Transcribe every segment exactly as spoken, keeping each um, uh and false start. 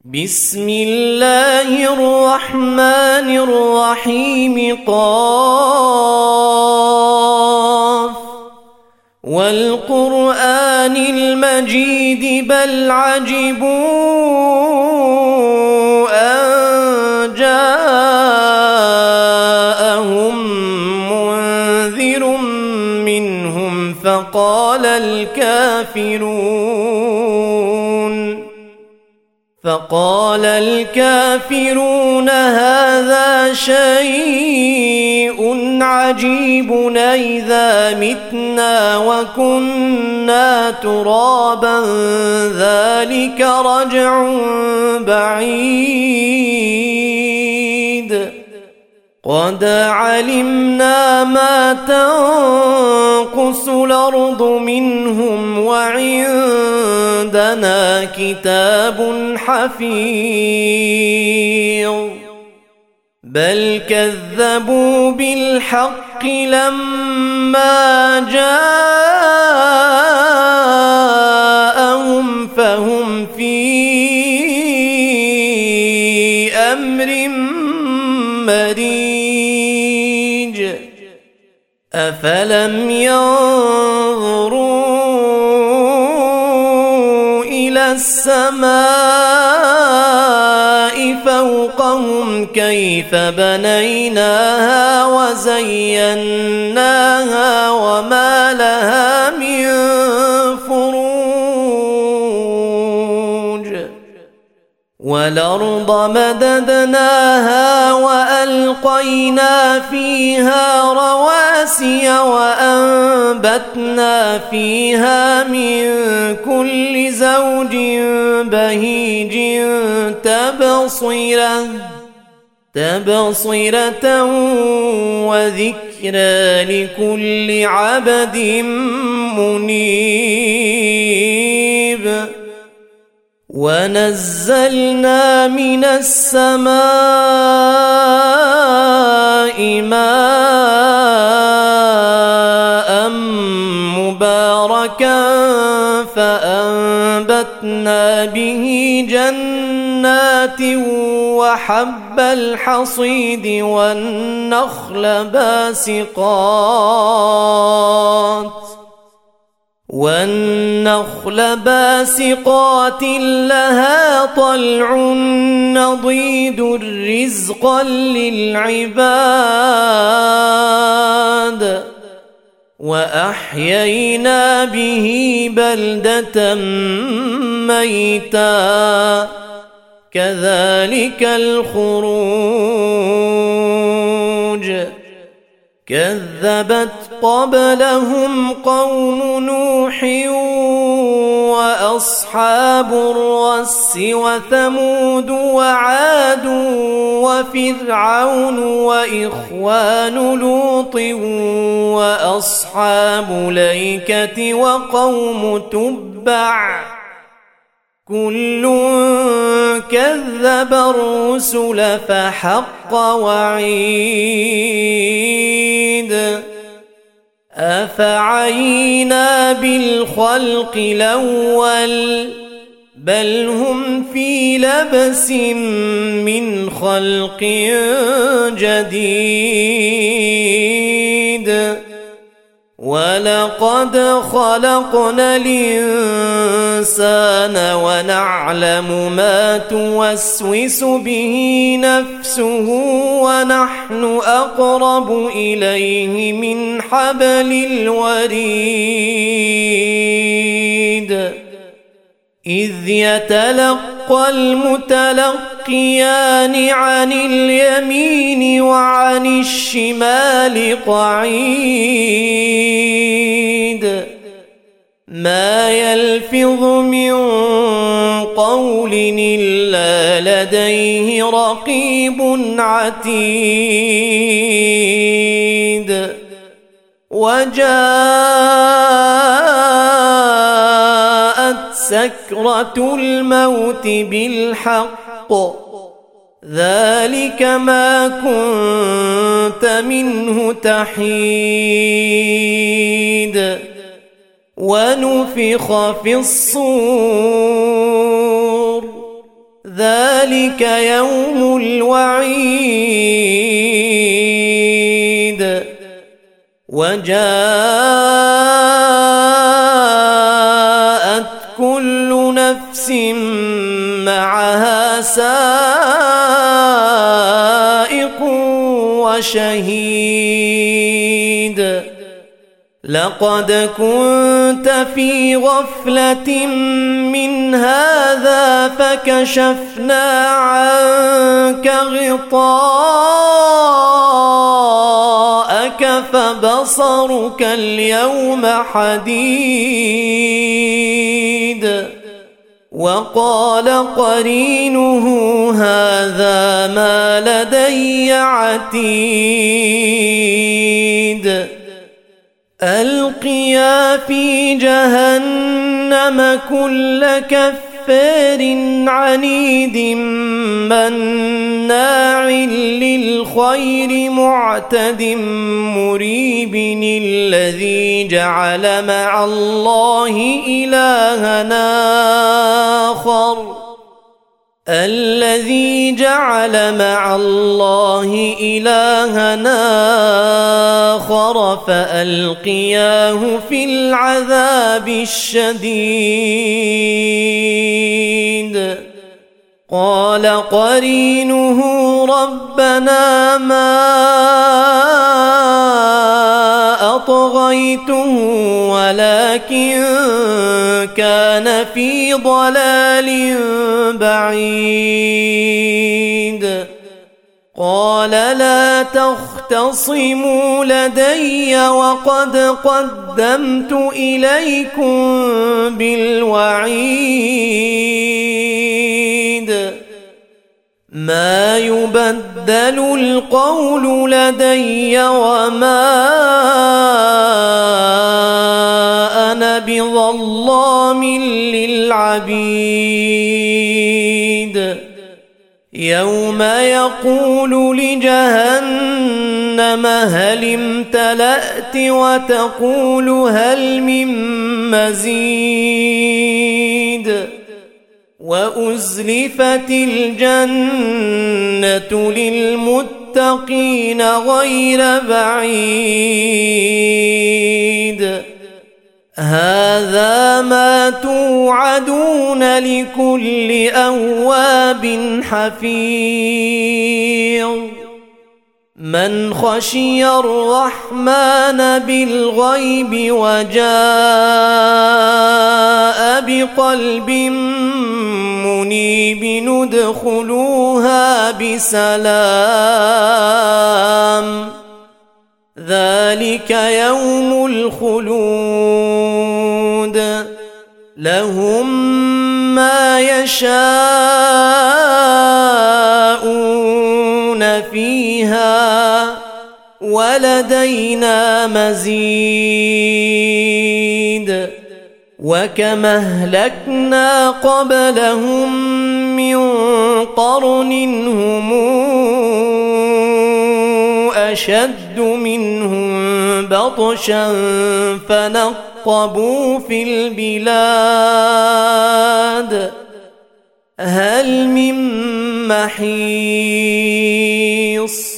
بسم الله الرحمن الرحيم. قاف والقرآن المجيد بل عجبوا أن جاءهم منذر منهم فقال الكافرون فقال الكافرون هذا شيء عجيب أإذا متنا وكنا ترابا ذلك رجع بعيد قد علمنا ما تنقص الأرض منهم وعندنا كتاب حفيظ بل كذبوا بالحق لما جاءهم فهم في أمر مريج أفلم ينظروا إلى السماء فوقهم كيف بنيناها وزيناها وما لها من فروج والأرض مددناها وألقينا فيها رواسي وأنبتنا فيها من كل زوج بهيج تبصرة تبصرة وذكرى لكل عبد منيب ونزلنا من السماء ماء مباركا فأنبتنا به جنات وحب الحصيد والنخل باسقات والنخل باسقات لها طلع نضيد رزقا للعباد وأحيينا به بلدة ميتا كذلك الخروج كذبت قبلهم قوم نوح وأصحاب الرس وثمود وعاد وفرعون وإخوان لوط وأصحاب الأيكة وقوم تبع كل كذب الرسل فحق وعيد أفعينا بالخلق الأول بل هم في لبس من خلق جديد ولقد خلقنا الإنسان ونعلم ما توسوس به نفسه ونحن أقرب إليه من حبل الوريد إذ يتلقى المتلقيان عن اليمين وعن الشمال قعيد ما يلفظ من قول إلا لديه رقيب عتيد وجاءت سكرة الموت بالحق ذلك ما كنت منه تحيد ونفخ في الصور ذلك يوم الوعيد وجاءت كل نفس معها سائق وشهيد لقد كنت في غفلة من هذا فكشفنا عنك غطاءك فبصرك اليوم حديد وقال قرينه هذا ما لدي عتيد ألقيا في جهنم كل كفار عنيد مناع للخير معتد مريب الذي جعل مع الله إلهًا آخر الذي جعل مع الله إلهًا آخر فألقياه في العذاب الشديد قال قرينه ربنا ما أطغيته ولكن كان في ضلال بعيد قال لا تختصموا لدي وقد قدمت إليكم بالوعيد ما يبدل القول لدي وما أنا بظلام للعبيد يوم يقول لجهنم هل امتلأت وتقول هل من مزيد وأزلفت الجنة للمتقين غير بعيد هذا ما توعدون لكل أواب حفيظ من خشي الرحمن بالغيب وجاء بقلب منيب ندخلوها بسلام ذلك يوم الخلود لهم ما يشاءون فيها ولدينا مزيد وكما أهلكنا قبلهم من قرن هم أشد منهم بطشا فنقبوا في البلاد هل من محيص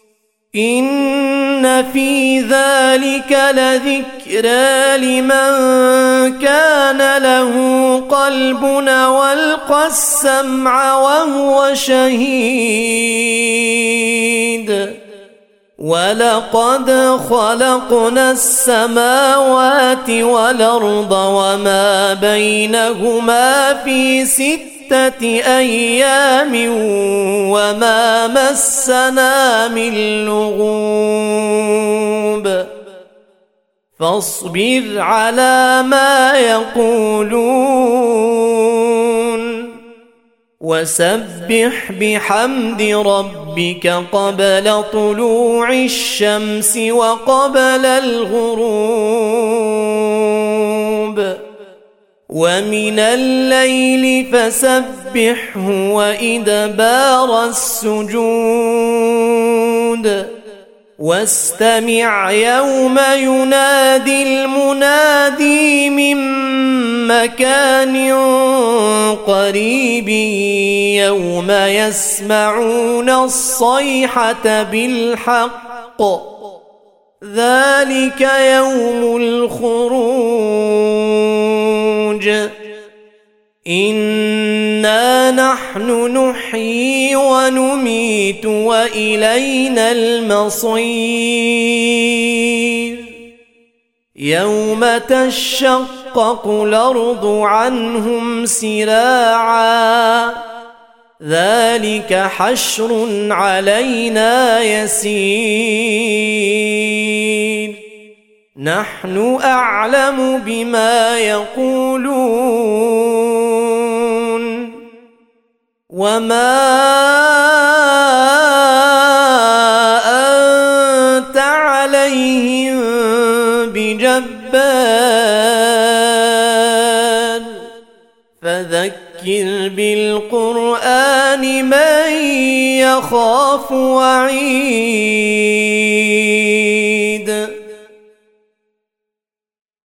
إن في ذلك لذكرى لمن كان له قلب والقى السمع وهو شهيد ولقد خلقنا السماوات والأرض وما بينهما في ستة أيام وما مسنا من لغوب فاصبر على ما يقولون وسبح بحمد ربك قبل طلوع الشمس وقبل الغروب ومن الليل فسبحه وإدبار السجود واستمع يوم ينادي المنادي من مكان قريب يوم يسمعون الصيحة بالحق ذلك يوم الخروج إنا نحن نحيي ونميت وإلينا المصير يوم تشقق الأرض عنهم سراعا ذلك حشر علينا يسير نحن أعلم بما يقولون وما أنت عليهم بجبار فذكر بالقرآن من يخاف وعيد